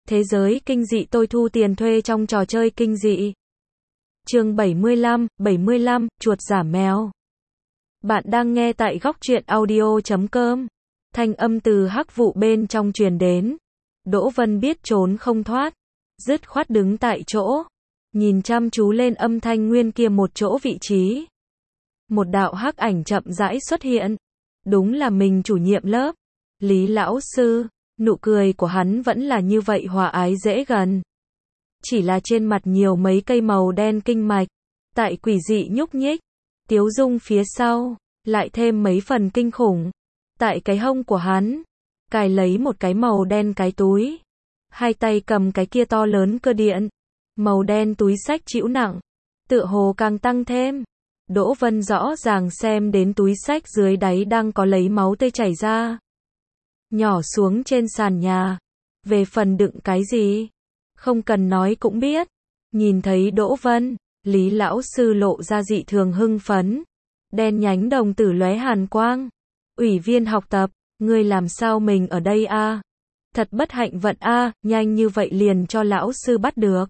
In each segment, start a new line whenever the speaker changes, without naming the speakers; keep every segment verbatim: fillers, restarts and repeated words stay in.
Thế giới kinh dị tôi thu tiền thuê trong trò chơi kinh dị. Chương bảy mươi lăm, bảy mươi lăm, chuột giả mèo. Bạn đang nghe tại góc truyện audio chấm com. Thanh âm từ hắc vụ bên trong truyền đến. Đỗ Vân biết trốn không thoát, dứt khoát đứng tại chỗ, nhìn chăm chú lên âm thanh nguyên kia một chỗ vị trí. Một đạo hắc ảnh chậm rãi xuất hiện. Đúng là mình chủ nhiệm lớp, Lý lão sư. Nụ cười của hắn vẫn là như vậy hòa ái dễ gần. Chỉ là trên mặt nhiều mấy cây màu đen kinh mạch, tại quỷ dị nhúc nhích, tiếu dung phía sau, lại thêm mấy phần kinh khủng. Tại cái hông của hắn, cài lấy một cái màu đen cái túi. Hai tay cầm cái kia to lớn cơ điện. Màu đen túi xách chịu nặng, tựa hồ càng tăng thêm. Đỗ Vân rõ ràng xem đến túi xách dưới đáy đang có lấy máu tươi chảy ra. Nhỏ xuống trên sàn nhà. Về phần đựng cái gì? Không cần nói cũng biết. Nhìn thấy Đỗ Vân, Lý lão sư lộ ra dị thường hưng phấn. Đen nhánh đồng tử lóe hàn quang. Ủy viên học tập, ngươi làm sao mình ở đây a? À? Thật bất hạnh vận a, à, nhanh như vậy liền cho lão sư bắt được.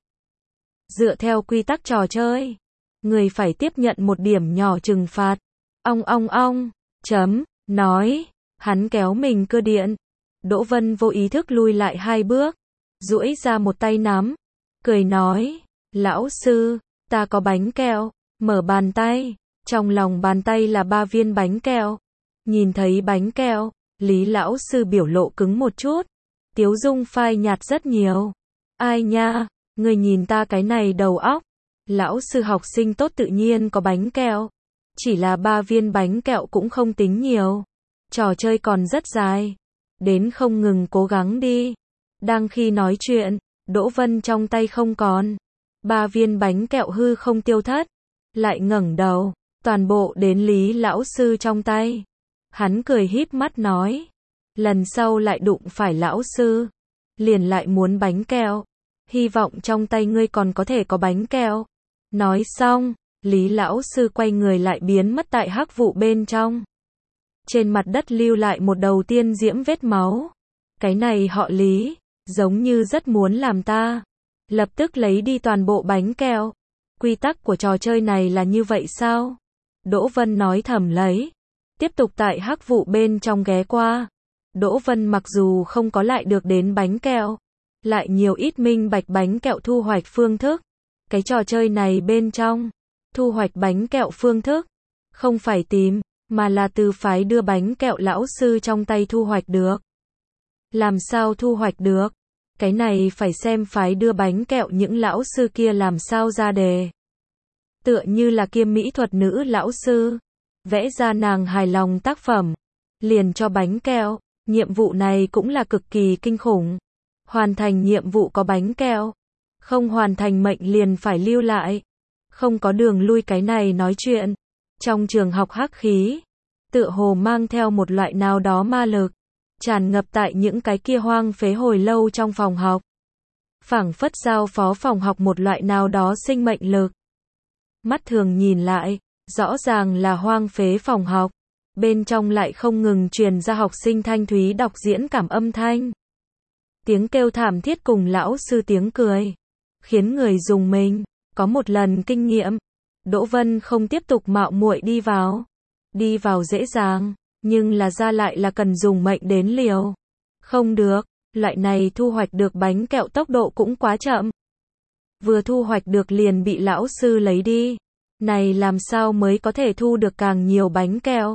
Dựa theo quy tắc trò chơi, người phải tiếp nhận một điểm nhỏ trừng phạt. Ong ong ong, chấm, nói. Hắn kéo mình cơ điện. Đỗ Vân vô ý thức lui lại hai bước, duỗi ra một tay nắm, cười nói, lão sư, ta có bánh kẹo. Mở bàn tay, trong lòng bàn tay là ba viên bánh kẹo. Nhìn thấy bánh kẹo, Lý lão sư biểu lộ cứng một chút, tiếu dung phai nhạt rất nhiều. Ai nha, người nhìn ta cái này đầu óc. Lão sư học sinh tốt tự nhiên có bánh kẹo. Chỉ là ba viên bánh kẹo cũng không tính nhiều. Trò chơi còn rất dài. Đến không ngừng cố gắng đi. Đang khi nói chuyện, Đỗ Vân trong tay không còn. Ba viên bánh kẹo hư không tiêu thất. Lại ngẩng đầu, toàn bộ đến Lý lão sư trong tay. Hắn cười híp mắt nói. Lần sau lại đụng phải lão sư, liền lại muốn bánh kẹo. Hy vọng trong tay ngươi còn có thể có bánh kẹo. Nói xong, Lý lão sư quay người lại biến mất tại hắc vụ bên trong. Trên mặt đất lưu lại một đầu tiên diễm vết máu. Cái này họ Lý, giống như rất muốn làm ta. Lập tức lấy đi toàn bộ bánh kẹo. Quy tắc của trò chơi này là như vậy sao? Đỗ Vân nói thầm lấy. Tiếp tục tại hắc vụ bên trong ghé qua. Đỗ Vân mặc dù không có lại được đến bánh kẹo, lại nhiều ít minh bạch bánh kẹo thu hoạch phương thức. Cái trò chơi này bên trong, thu hoạch bánh kẹo phương thức, không phải tìm, mà là từ phái đưa bánh kẹo lão sư trong tay thu hoạch được. Làm sao thu hoạch được? Cái này phải xem phái đưa bánh kẹo những lão sư kia làm sao ra đề. Tựa như là kia mỹ thuật nữ lão sư, vẽ ra nàng hài lòng tác phẩm, liền cho bánh kẹo. Nhiệm vụ này cũng là cực kỳ kinh khủng. Hoàn thành nhiệm vụ có bánh kẹo, không hoàn thành mệnh liền phải lưu lại. Không có đường lui cái này nói chuyện. Trong trường học hắc khí, tựa hồ mang theo một loại nào đó ma lực, tràn ngập tại những cái kia hoang phế hồi lâu trong phòng học. Phảng phất giao phó phòng học một loại nào đó sinh mệnh lực. Mắt thường nhìn lại, rõ ràng là hoang phế phòng học. Bên trong lại không ngừng truyền ra học sinh thanh thúy đọc diễn cảm âm thanh. Tiếng kêu thảm thiết cùng lão sư tiếng cười, khiến người dùng mình. Có một lần kinh nghiệm, Đỗ Vân không tiếp tục mạo muội đi vào. Đi vào dễ dàng, nhưng là ra lại là cần dùng mệnh đến liều. Không được, loại này thu hoạch được bánh kẹo tốc độ cũng quá chậm. Vừa thu hoạch được liền bị lão sư lấy đi. Này làm sao mới có thể thu được càng nhiều bánh kẹo?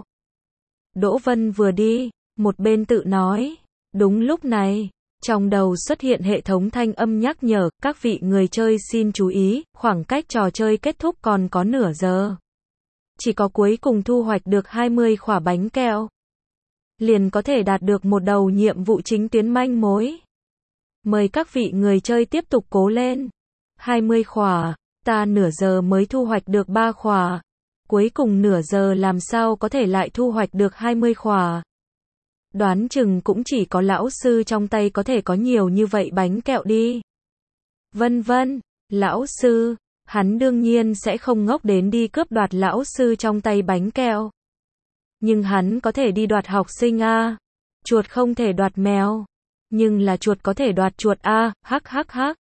Đỗ Vân vừa đi, một bên tự nói. Đúng lúc này, trong đầu xuất hiện hệ thống thanh âm nhắc nhở, các vị người chơi xin chú ý, khoảng cách trò chơi kết thúc còn có nửa giờ. Chỉ có cuối cùng thu hoạch được hai mươi khỏa bánh kẹo, liền có thể đạt được một đầu nhiệm vụ chính tuyến manh mối. Mời các vị người chơi tiếp tục cố lên. hai mươi khỏa, ta nửa giờ mới thu hoạch được ba khỏa. Cuối cùng nửa giờ làm sao có thể lại thu hoạch được hai mươi khỏa. Đoán chừng cũng chỉ có lão sư trong tay có thể có nhiều như vậy bánh kẹo đi. Vân vân, lão sư, hắn đương nhiên sẽ không ngốc đến đi cướp đoạt lão sư trong tay bánh kẹo. Nhưng hắn có thể đi đoạt học sinh a. Chuột không thể đoạt mèo. Nhưng là chuột có thể đoạt chuột a, hắc hắc hắc.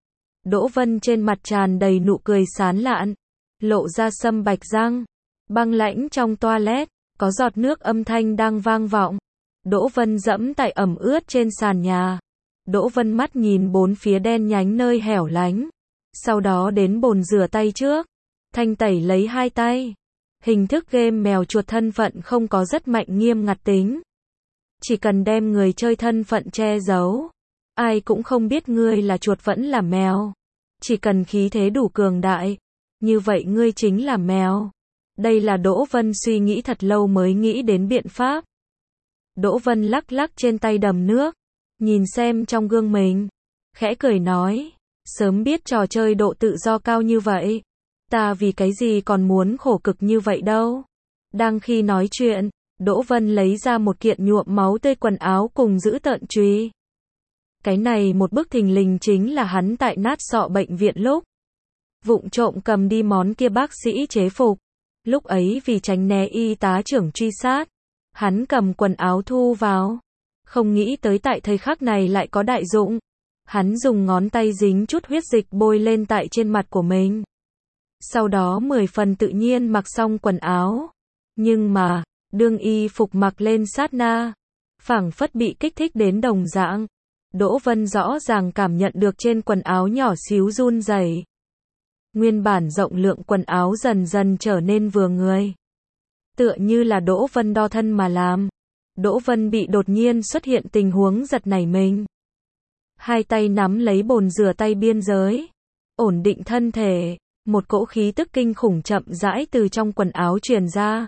Đỗ Vân trên mặt tràn đầy nụ cười sán lạn, lộ ra sâm bạch răng. Băng lãnh trong toilet, có giọt nước âm thanh đang vang vọng. Đỗ Vân dẫm tại ẩm ướt trên sàn nhà. Đỗ Vân mắt nhìn bốn phía đen nhánh nơi hẻo lánh. Sau đó đến bồn rửa tay trước. Thanh tẩy lấy hai tay. Hình thức game mèo chuột thân phận không có rất mạnh nghiêm ngặt tính. Chỉ cần đem người chơi thân phận che giấu. Ai cũng không biết ngươi là chuột vẫn là mèo. Chỉ cần khí thế đủ cường đại. Như vậy ngươi chính là mèo. Đây là Đỗ Vân suy nghĩ thật lâu mới nghĩ đến biện pháp. Đỗ Vân lắc lắc trên tay đầm nước. Nhìn xem trong gương mình. Khẽ cười nói. Sớm biết trò chơi độ tự do cao như vậy. Ta vì cái gì còn muốn khổ cực như vậy đâu. Đang khi nói chuyện, Đỗ Vân lấy ra một kiện nhuộm máu tươi quần áo cùng giữ tợn chùy. Cái này một bức thình lình chính là hắn tại nát sọ bệnh viện lúc. Vụng trộm cầm đi món kia bác sĩ chế phục. Lúc ấy vì tránh né y tá trưởng truy sát. Hắn cầm quần áo thu vào. Không nghĩ tới tại thời khắc này lại có đại dụng. Hắn dùng ngón tay dính chút huyết dịch bôi lên tại trên mặt của mình. Sau đó mười phần tự nhiên mặc xong quần áo. Nhưng mà, đương y phục mặc lên sát na. Phảng phất bị kích thích đến đồng dạng. Đỗ Vân rõ ràng cảm nhận được trên quần áo nhỏ xíu run rẩy. Nguyên bản rộng lượng quần áo dần dần trở nên vừa người. Tựa như là Đỗ Vân đo thân mà làm. Đỗ Vân bị đột nhiên xuất hiện tình huống giật nảy mình. Hai tay nắm lấy bồn rửa tay biên giới. Ổn định thân thể. Một cỗ khí tức kinh khủng chậm rãi từ trong quần áo truyền ra.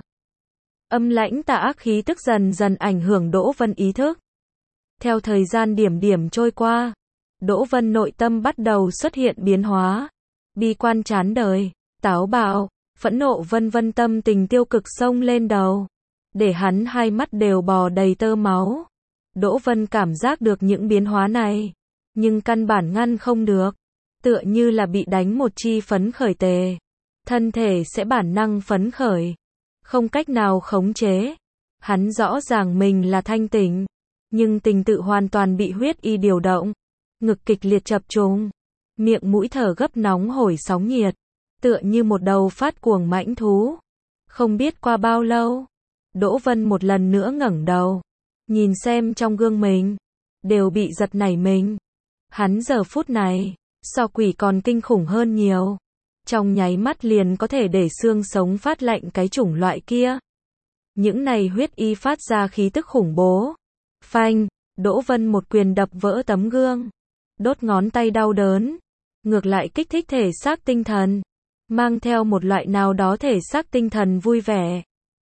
Âm lãnh tà ác khí tức dần dần ảnh hưởng Đỗ Vân ý thức. Theo thời gian điểm điểm trôi qua, Đỗ Vân nội tâm bắt đầu xuất hiện biến hóa. Bi quan chán đời, táo bạo, phẫn nộ vân vân tâm tình tiêu cực xông lên đầu. Để hắn hai mắt đều bò đầy tơ máu. Đỗ Vân cảm giác được những biến hóa này. Nhưng căn bản ngăn không được. Tựa như là bị đánh một chi phấn khởi tề. Thân thể sẽ bản năng phấn khởi. Không cách nào khống chế. Hắn rõ ràng mình là thanh tỉnh. Nhưng tình tự hoàn toàn bị huyết y điều động. Ngực kịch liệt chập trùng. Miệng mũi thở gấp nóng hổi sóng nhiệt. Tựa như một đầu phát cuồng mãnh thú. Không biết qua bao lâu. Đỗ Vân một lần nữa ngẩng đầu. Nhìn xem trong gương mình. Đều bị giật nảy mình. Hắn giờ phút này. So quỷ còn kinh khủng hơn nhiều. Trong nháy mắt liền có thể để xương sống phát lạnh cái chủng loại kia. Những này huyết y phát ra khí tức khủng bố. Phanh, Đỗ Vân một quyền đập vỡ tấm gương. Đốt ngón tay đau đớn. Ngược lại kích thích thể xác tinh thần. Mang theo một loại nào đó thể xác tinh thần vui vẻ.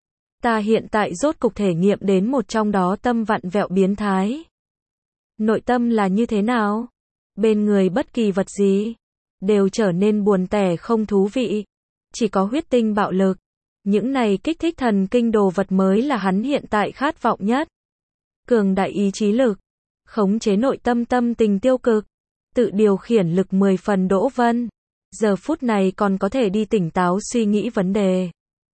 Ta hiện tại rốt cục thể nghiệm đến một trong đó tâm vặn vẹo biến thái. Nội tâm là như thế nào? Bên người bất kỳ vật gì đều trở nên buồn tẻ không thú vị. Chỉ có huyết tinh bạo lực. Những này kích thích thần kinh đồ vật mới là hắn hiện tại khát vọng nhất. Cường đại ý chí lực. Khống chế nội tâm tâm tình tiêu cực. Tự điều khiển lực mười phần Đỗ Vân. Giờ phút này còn có thể đi tỉnh táo suy nghĩ vấn đề.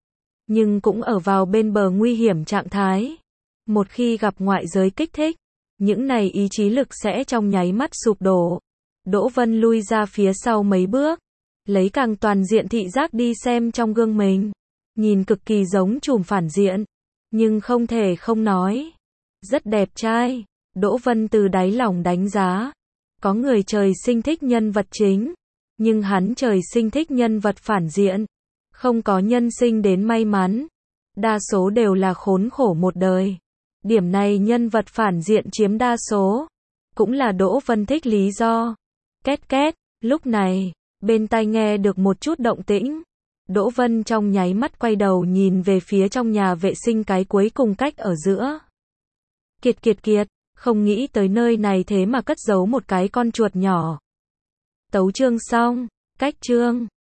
Nhưng cũng ở vào bên bờ nguy hiểm trạng thái. Một khi gặp ngoại giới kích thích. Những này ý chí lực sẽ trong nháy mắt sụp đổ. Đỗ Vân lui ra phía sau mấy bước. Lấy càng toàn diện thị giác đi xem trong gương mình. Nhìn cực kỳ giống trùm phản diện. Nhưng không thể không nói. Rất đẹp trai. Đỗ Vân từ đáy lòng đánh giá. Có người trời sinh thích nhân vật chính. Nhưng hắn trời sinh thích nhân vật phản diện. Không có nhân sinh đến may mắn. Đa số đều là khốn khổ một đời. Điểm này nhân vật phản diện chiếm đa số. Cũng là Đỗ Vân thích lý do. Két két, lúc này, bên tai nghe được một chút động tĩnh. Đỗ Vân trong nháy mắt quay đầu nhìn về phía trong nhà vệ sinh cái cuối cùng cách ở giữa. Kiệt kiệt kiệt, không nghĩ tới nơi này thế mà cất giấu một cái con chuột nhỏ. Tấu chương xong, cách chương.